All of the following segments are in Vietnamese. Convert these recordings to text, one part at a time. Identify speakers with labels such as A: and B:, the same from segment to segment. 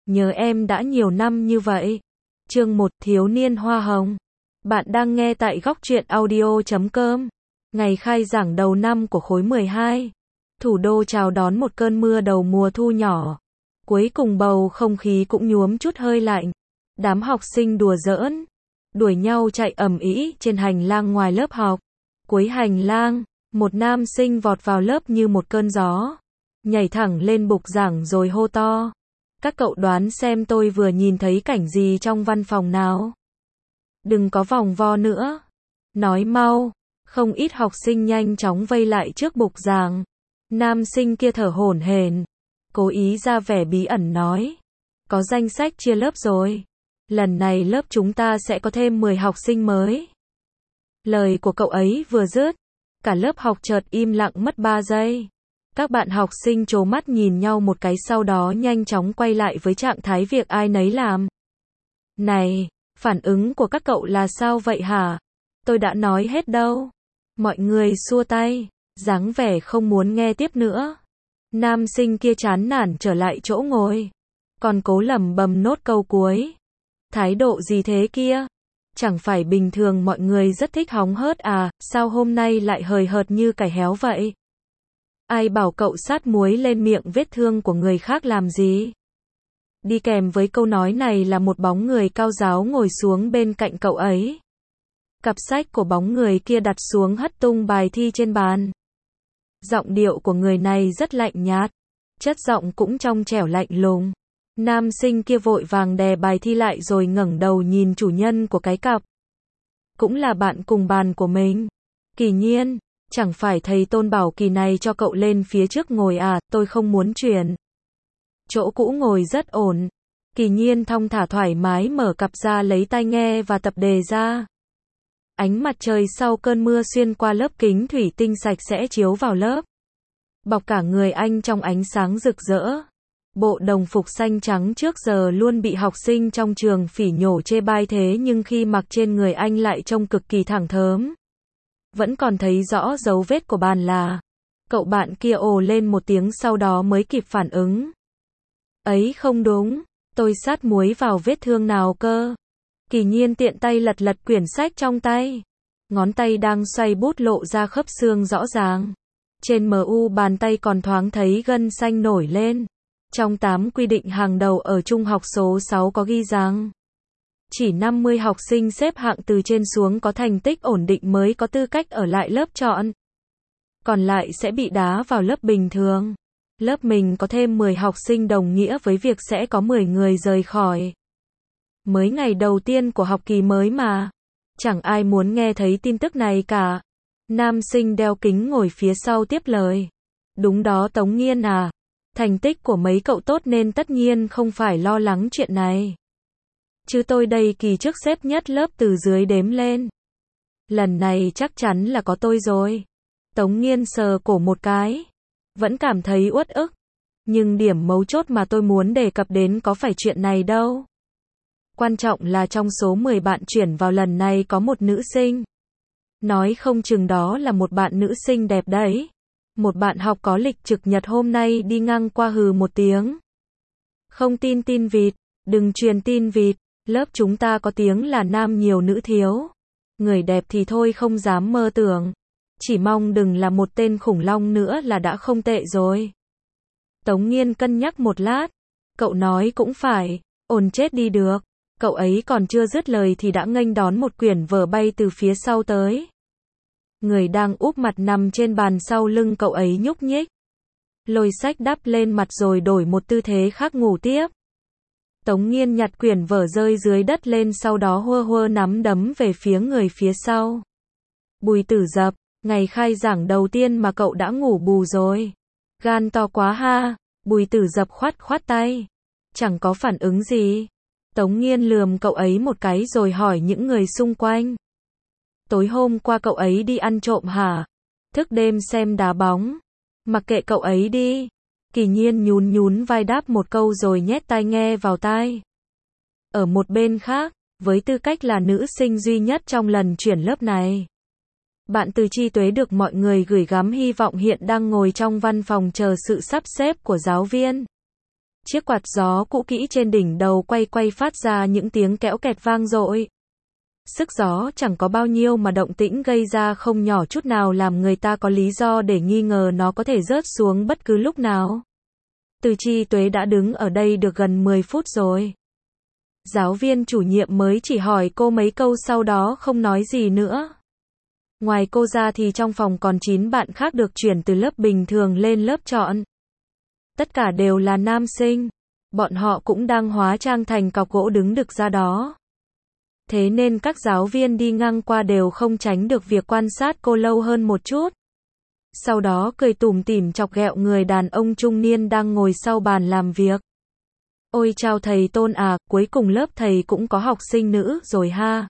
A: nhớ em đã nhiều năm như vậy. Chương 1, thiếu niên hoa hồng. Bạn đang nghe tại góc truyện audio.com. Ngày khai giảng đầu năm của khối 12. Thủ đô chào đón một cơn mưa đầu mùa thu nhỏ. Cuối cùng bầu không khí cũng nhuốm chút hơi lạnh. Đám học sinh đùa giỡn, đuổi nhau chạy ầm ĩ trên hành lang ngoài lớp học. Cuối hành lang, một nam sinh vọt vào lớp như một cơn gió, nhảy thẳng lên bục giảng rồi hô to. Các cậu đoán xem tôi vừa nhìn thấy cảnh gì trong văn phòng nào? Đừng có vòng vo nữa. Nói mau. Không ít học sinh nhanh chóng vây lại trước bục giảng. Nam sinh kia thở hổn hển, cố ý ra vẻ bí ẩn nói. Có danh sách chia lớp rồi. Lần này lớp chúng ta sẽ có thêm 10 học sinh mới. Lời của cậu ấy vừa dứt, cả lớp học chợt im lặng mất 3 giây. Các bạn học sinh trố mắt nhìn nhau một cái sau đó nhanh chóng quay lại với trạng thái việc ai nấy làm. Này, phản ứng của các cậu là sao vậy hả? Tôi đã nói hết đâu. Mọi người xua tay, dáng vẻ không muốn nghe tiếp nữa. Nam sinh kia chán nản trở lại chỗ ngồi, còn cố lẩm bẩm nốt câu cuối. Thái độ gì thế kia? Chẳng phải bình thường mọi người rất thích hóng hớt à, sao hôm nay lại hời hợt như cải héo vậy? Ai bảo cậu sát muối lên miệng vết thương của người khác làm gì? Đi kèm với câu nói này là một bóng người cao ráo ngồi xuống bên cạnh cậu ấy. Cặp sách của bóng người kia đặt xuống hất tung bài thi trên bàn. Giọng điệu của người này rất lạnh nhạt, chất giọng cũng trong trẻo lạnh lùng. Nam sinh kia vội vàng đè bài thi lại rồi ngẩng đầu nhìn chủ nhân của cái cặp. Cũng là bạn cùng bàn của mình. Kỳ Nhiên, chẳng phải thầy Tôn bảo kỳ này cho cậu lên phía trước ngồi à, tôi không muốn chuyển. Chỗ cũ ngồi rất ổn. Kỳ Nhiên thong thả thoải mái mở cặp ra lấy tai nghe và tập đề ra. Ánh mặt trời sau cơn mưa xuyên qua lớp kính thủy tinh sạch sẽ chiếu vào lớp, bọc cả người anh trong ánh sáng rực rỡ. Bộ đồng phục xanh trắng trước giờ luôn bị học sinh trong trường phỉ nhổ chê bai thế nhưng khi mặc trên người anh lại trông cực kỳ thẳng thớm. Vẫn còn thấy rõ dấu vết của bàn là. Cậu bạn kia ồ lên một tiếng sau đó mới kịp phản ứng. Ấy không đúng, tôi sát muối vào vết thương nào cơ? Kỳ Nhiên tiện tay lật lật quyển sách trong tay. Ngón tay đang xoay bút lộ ra khớp xương rõ ràng. Trên mu bàn tay còn thoáng thấy gân xanh nổi lên. Trong 8 quy định hàng đầu ở trung học số 6 có ghi rằng chỉ 50 học sinh xếp hạng từ trên xuống có thành tích ổn định mới có tư cách ở lại lớp chọn. Còn lại sẽ bị đá vào lớp bình thường. Lớp mình có thêm 10 học sinh đồng nghĩa với việc sẽ có 10 người rời khỏi. Mới ngày đầu tiên của học kỳ mới mà. Chẳng ai muốn nghe thấy tin tức này cả. Nam sinh đeo kính ngồi phía sau tiếp lời. Đúng đó Tống Nghiên à. Thành tích của mấy cậu tốt nên tất nhiên không phải lo lắng chuyện này. Chứ tôi đây kỳ trước xếp nhất lớp từ dưới đếm lên. Lần này chắc chắn là có tôi rồi. Tống Nghiên sờ cổ một cái. Vẫn cảm thấy uất ức. Nhưng điểm mấu chốt mà tôi muốn đề cập đến có phải chuyện này đâu. Quan trọng là trong số 10 bạn chuyển vào lần này có một nữ sinh. Nói không chừng đó là một bạn nữ sinh đẹp đấy. Một bạn học có lịch trực nhật hôm nay đi ngang qua hừ một tiếng. Không tin tin vịt, đừng truyền tin vịt, lớp chúng ta có tiếng là nam nhiều nữ thiếu. Người đẹp thì thôi không dám mơ tưởng. Chỉ mong đừng là một tên khủng long nữa là đã không tệ rồi. Tống Nghiên cân nhắc một lát. Cậu nói cũng phải, ổn chết đi được. Cậu ấy còn chưa dứt lời thì đã nghênh đón một quyển vở bay từ phía sau tới. Người đang úp mặt nằm trên bàn sau lưng cậu ấy nhúc nhích. Lôi sách đắp lên mặt rồi đổi một tư thế khác ngủ tiếp. Tống Nghiên nhặt quyển vở rơi dưới đất lên sau đó hua hua nắm đấm về phía người phía sau. Bùi Tử Dập, ngày khai giảng đầu tiên mà cậu đã ngủ bù rồi. Gan to quá ha. Bùi Tử Dập khoát khoát tay. Chẳng có phản ứng gì. Tống Nghiên lườm cậu ấy một cái rồi hỏi những người xung quanh. Tối hôm qua cậu ấy đi ăn trộm hả? Thức đêm xem đá bóng. Mặc kệ cậu ấy đi. Kỳ Nhiên nhún nhún vai đáp một câu rồi nhét tai nghe vào tai. Ở một bên khác, với tư cách là nữ sinh duy nhất trong lần chuyển lớp này, bạn Từ Chi Tuế được mọi người gửi gắm hy vọng hiện đang ngồi trong văn phòng chờ sự sắp xếp của giáo viên. Chiếc quạt gió cũ kỹ trên đỉnh đầu quay quay phát ra những tiếng kéo kẹt vang dội. Sức gió chẳng có bao nhiêu mà động tĩnh gây ra không nhỏ chút nào, làm người ta có lý do để nghi ngờ nó có thể rớt xuống bất cứ lúc nào. Từ Chi Tuế đã đứng ở đây được gần 10 phút rồi. Giáo viên chủ nhiệm mới chỉ hỏi cô mấy câu sau đó không nói gì nữa. Ngoài cô ra thì trong phòng còn 9 bạn khác được chuyển từ lớp bình thường lên lớp chọn. Tất cả đều là nam sinh. Bọn họ cũng đang hóa trang thành cọc gỗ đứng đực ra đó. Thế nên các giáo viên đi ngang qua đều không tránh được việc quan sát cô lâu hơn một chút. Sau đó cười tủm tỉm chọc ghẹo người đàn ông trung niên đang ngồi sau bàn làm việc. Ôi chào thầy Tôn à, cuối cùng lớp thầy cũng có học sinh nữ rồi ha.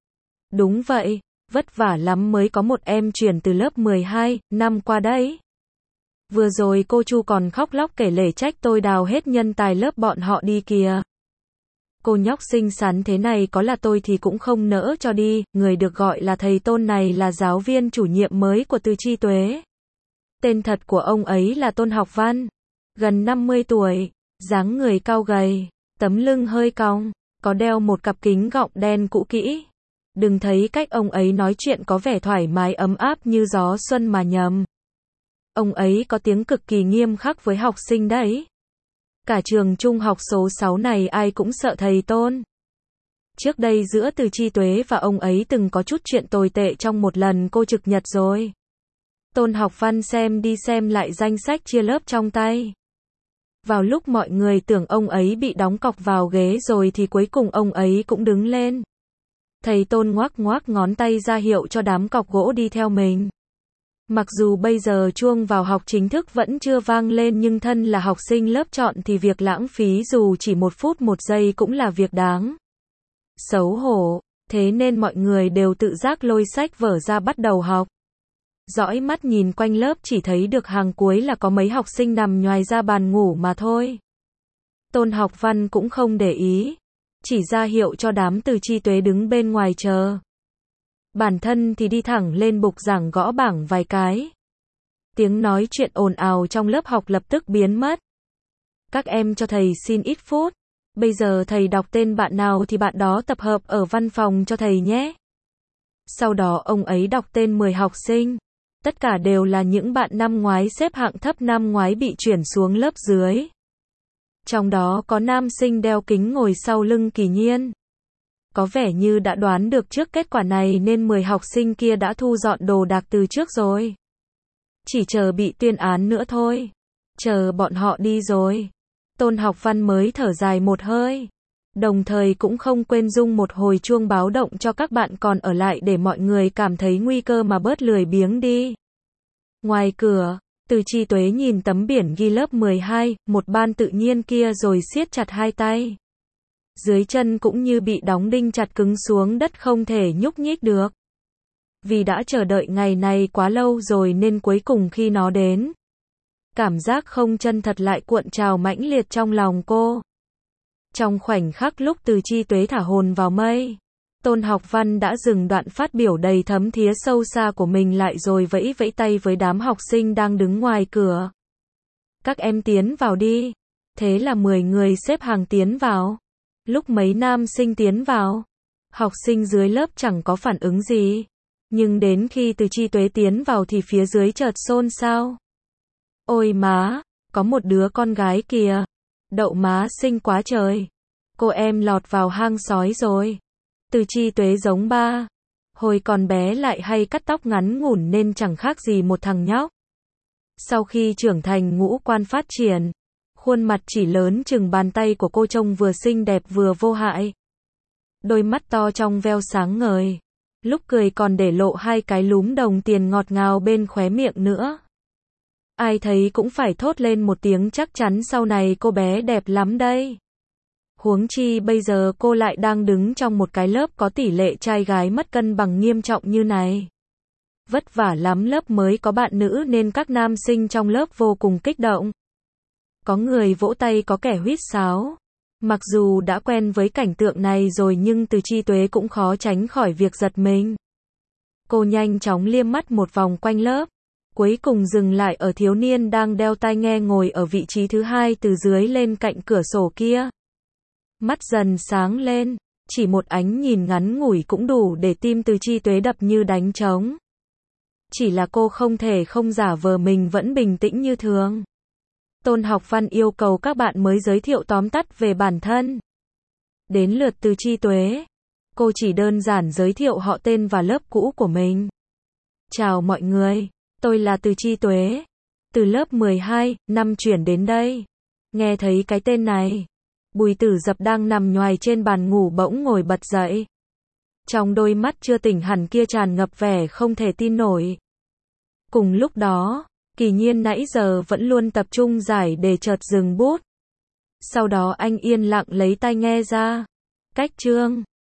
A: Đúng vậy, vất vả lắm mới có một em chuyển từ lớp 12 năm qua đấy. Vừa rồi cô Chu còn khóc lóc kể lể trách tôi đào hết nhân tài lớp bọn họ đi kìa. Cô nhóc xinh xắn thế này có là tôi thì cũng không nỡ cho đi. Người được gọi là thầy Tôn này là giáo viên chủ nhiệm mới của Từ Chi Tuế. Tên thật của ông ấy là Tôn Học Văn. Gần 50 tuổi, dáng người cao gầy, tấm lưng hơi cong, có đeo một cặp kính gọng đen cũ kỹ. Đừng thấy cách ông ấy nói chuyện có vẻ thoải mái ấm áp như gió xuân mà nhầm. Ông ấy có tiếng cực kỳ nghiêm khắc với học sinh đấy. Cả trường trung học số 6 này ai cũng sợ thầy Tôn. Trước đây giữa Từ Chi Tuế và ông ấy từng có chút chuyện tồi tệ trong một lần cô trực nhật rồi. Tôn Học Văn xem đi xem lại danh sách chia lớp trong tay. Vào lúc mọi người tưởng ông ấy bị đóng cọc vào ghế rồi thì cuối cùng ông ấy cũng đứng lên. Thầy Tôn ngoác ngoác ngón tay ra hiệu cho đám cọc gỗ đi theo mình. Mặc dù bây giờ chuông vào học chính thức vẫn chưa vang lên nhưng thân là học sinh lớp chọn thì việc lãng phí dù chỉ 1 phút 1 giây cũng là việc đáng xấu hổ. Thế nên mọi người đều tự giác lôi sách vở ra bắt đầu học. Dõi mắt nhìn quanh lớp chỉ thấy được hàng cuối là có mấy học sinh nằm nhoài ra bàn ngủ mà thôi. Tôn Học Văn cũng không để ý, chỉ ra hiệu cho đám Từ Chi Tuế đứng bên ngoài chờ. Bản thân thì đi thẳng lên bục giảng gõ bảng vài cái. Tiếng nói chuyện ồn ào trong lớp học lập tức biến mất. Các em cho thầy xin ít phút. Bây giờ thầy đọc tên bạn nào thì bạn đó tập hợp ở văn phòng cho thầy nhé. Sau đó ông ấy đọc tên 10 học sinh. Tất cả đều là những bạn năm ngoái xếp hạng thấp, năm ngoái bị chuyển xuống lớp dưới. Trong đó có nam sinh đeo kính ngồi sau lưng Kỳ Nhiên. Có vẻ như đã đoán được trước kết quả này nên 10 học sinh kia đã thu dọn đồ đạc từ trước rồi. Chỉ chờ bị tuyên án nữa thôi. Chờ bọn họ đi rồi. Tôn Học Văn mới thở dài một hơi. Đồng thời cũng không quên rung một hồi chuông báo động cho các bạn còn ở lại để mọi người cảm thấy nguy cơ mà bớt lười biếng đi. Ngoài cửa, Từ Chi Tuế nhìn tấm biển ghi lớp 12, một ban tự nhiên kia rồi siết chặt hai tay. Dưới chân cũng như bị đóng đinh chặt cứng xuống đất không thể nhúc nhích được. Vì đã chờ đợi ngày này quá lâu rồi nên cuối cùng khi nó đến, cảm giác không chân thật lại cuộn trào mãnh liệt trong lòng cô. Trong khoảnh khắc lúc Từ Chi Tuế thả hồn vào mây, Tôn Học Văn đã dừng đoạn phát biểu đầy thấm thía sâu xa của mình lại rồi vẫy vẫy tay với đám học sinh đang đứng ngoài cửa. Các em tiến vào đi. Thế là 10 người xếp hàng tiến vào. Lúc mấy nam sinh tiến vào, học sinh dưới lớp chẳng có phản ứng gì. Nhưng đến khi Từ Chi Tuế tiến vào thì phía dưới chợt xôn xao. Ôi má, có một đứa con gái kìa. Đậu má xinh quá trời. Cô em lọt vào hang sói rồi. Từ Chi Tuế giống ba. Hồi còn bé lại hay cắt tóc ngắn ngủn nên chẳng khác gì một thằng nhóc. Sau khi trưởng thành ngũ quan phát triển, khuôn mặt chỉ lớn chừng bàn tay của cô trông vừa xinh đẹp vừa vô hại. Đôi mắt to trong veo sáng ngời. Lúc cười còn để lộ 2 cái lúm đồng tiền ngọt ngào bên khóe miệng nữa. Ai thấy cũng phải thốt lên một tiếng chắc chắn sau này cô bé đẹp lắm đây. Huống chi bây giờ cô lại đang đứng trong một cái lớp có tỷ lệ trai gái mất cân bằng nghiêm trọng như này. Vất vả lắm lớp mới có bạn nữ nên các nam sinh trong lớp vô cùng kích động. Có người vỗ tay có kẻ huýt sáo. Mặc dù đã quen với cảnh tượng này rồi nhưng Từ Chi Tuế cũng khó tránh khỏi việc giật mình. Cô nhanh chóng liếc mắt một vòng quanh lớp. Cuối cùng dừng lại ở thiếu niên đang đeo tai nghe ngồi ở vị trí thứ hai từ dưới lên cạnh cửa sổ kia. Mắt dần sáng lên, chỉ một ánh nhìn ngắn ngủi cũng đủ để tim Từ Chi Tuế đập như đánh trống. Chỉ là cô không thể không giả vờ mình vẫn bình tĩnh như thường. Tôn Học Văn yêu cầu các bạn mới giới thiệu tóm tắt về bản thân. Đến lượt Từ Chi Tuế, cô chỉ đơn giản giới thiệu họ tên và lớp cũ của mình. Chào mọi người, tôi là Từ Chi Tuế, từ lớp 12, năm chuyển đến đây. Nghe thấy cái tên này, Bùi Tử Dập đang nằm nhoài trên bàn ngủ bỗng ngồi bật dậy. Trong đôi mắt chưa tỉnh hẳn kia tràn ngập vẻ không thể tin nổi. Cùng lúc đó, Kỳ Nhiên nãy giờ vẫn luôn tập trung giải đề chợt dừng bút. Sau đó anh yên lặng lấy tai nghe ra. Cách chương